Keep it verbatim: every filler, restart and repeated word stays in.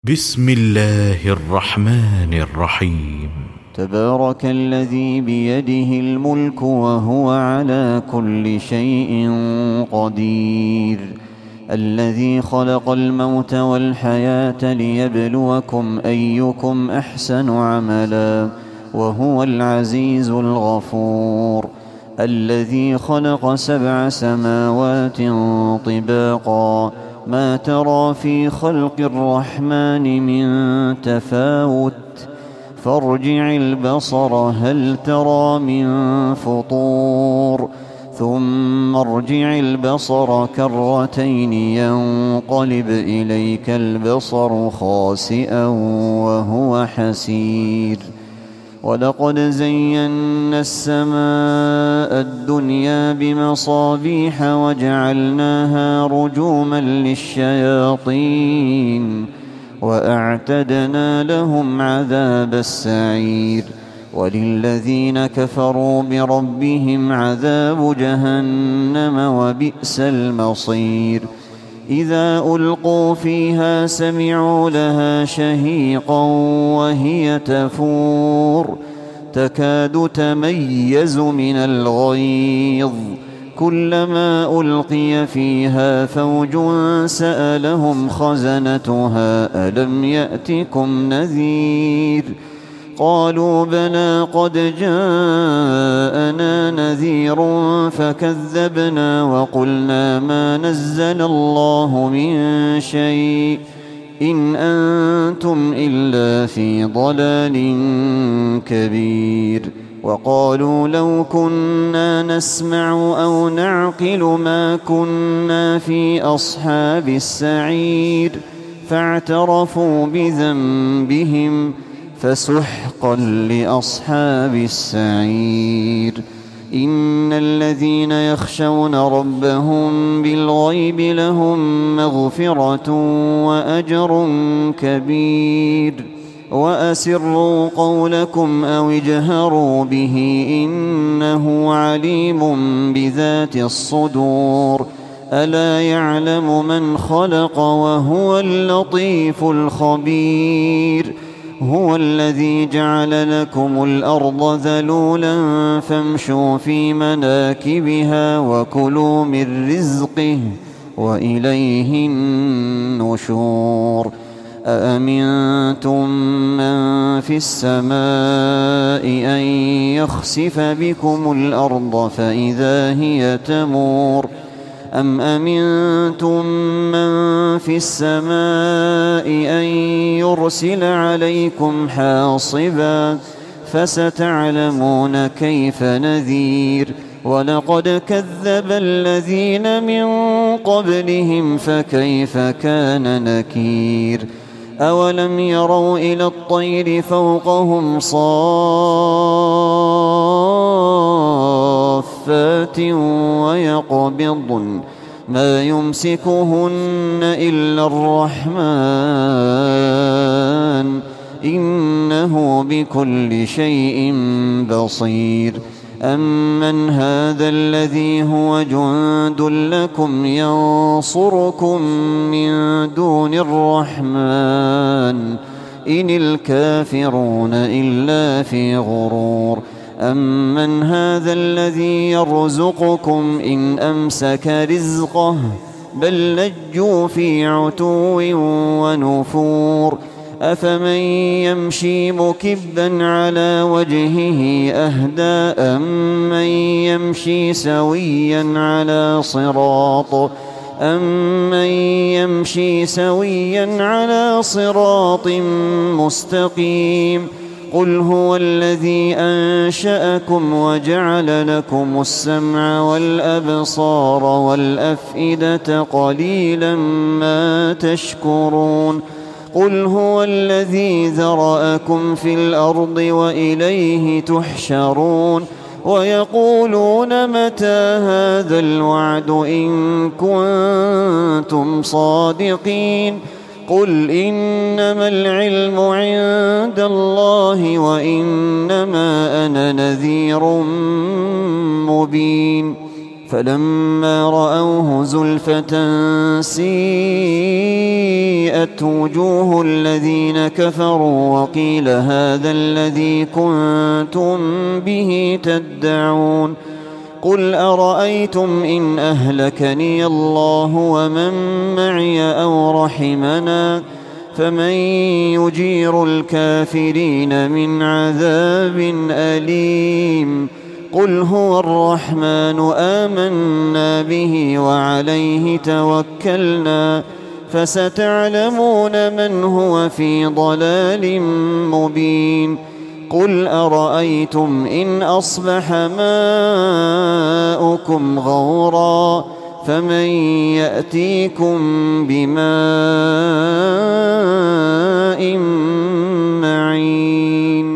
بسم الله الرحمن الرحيم. تبارك الذي بيده الملك وهو على كل شيء قدير، الذي خلق الموت والحياة ليبلوكم أيكم أحسن عملا وهو العزيز الغفور، الذي خلق سبع سماوات طباقا ما ترى في خلق الرحمن من تفاوت فارجع البصر هل ترى من فطور ثم ارجع البصر كرتين ينقلب إليك البصر خاسئا وهو حسير. ولقد زينا السماء الدنيا بمصابيح وجعلناها رجوما للشياطين وأعتدنا لهم عذاب السعير. وللذين كفروا بربهم عذاب جهنم وبئس المصير. إذا ألقوا فيها سمعوا لها شهيقا وهي تفور تكاد تميز من الغيظ، كلما ألقي فيها فوج سألهم خزنتها ألم يأتكم نذير؟ قالوا بلى قد جاءنا نذير فكذبنا وقلنا ما نزل الله من شيء إن أنتم إلا في ضلال كبير. وقالوا لو كنا نسمع أو نعقل ما كنا في أصحاب السعير فاعترفوا بذنبهم فسحقا لأصحاب السعير. إن الذين يخشون ربهم بالغيب لهم مغفرة وأجر كبير. وأسروا قولكم أو اجهروا به إنه عليم بذات الصدور. ألا يعلم من خلق وهو اللطيف الخبير. هو الذي جعل لكم الأرض ذلولا فامشوا في مناكبها وكلوا من رزقه وإليه النشور. أأمنتم من في السماء أن يخسف بكم الأرض فإذا هي تمور أم أمنتم من في السماء أن يرسل عليكم حاصبا فستعلمون كيف نذير. ولقد كذب الذين من قبلهم فكيف كان نكير. أولم يروا إلى الطير فوقهم صافات ويقبضن ما يمسكهن إلا الرحمن إنه بكل شيء بصير. أمن هذا الذي هو جند لكم ينصركم من دون الرحمن إن الكافرون إلا في غرور. أمن هذا الذي يرزقكم إن أمسك رزقه بل لجوا في عتو ونفور. أفمن يمشي مكبا على وجهه أهدى أمن يمشي سويا على صراط أمن يمشي سويا على صراط مستقيم. قل هو الذي أنشأكم وجعل لكم السمع والأبصار والأفئدة قليلا ما تشكرون. قل هو الذي ذرأكم في الأرض وإليه تحشرون. ويقولون متى هذا الوعد إن كنتم صادقين. قل إنما العلم عند الله وإنما أنا نذير مبين. فلما رأوه زلفة سيئت وجوه الذين كفروا وقيل هذا الذي كنتم به تدعون قل أرأيتم إن أهلكني الله ومن معي أو رحمنا فمن يجير الكافرين من عذاب أليم قل هو الرحمن آمنا به وعليه توكلنا فستعلمون من هو في ضلال مبين قل أرأيتم إن أصبح ماؤكم غورا فمن يأتيكم بماء معين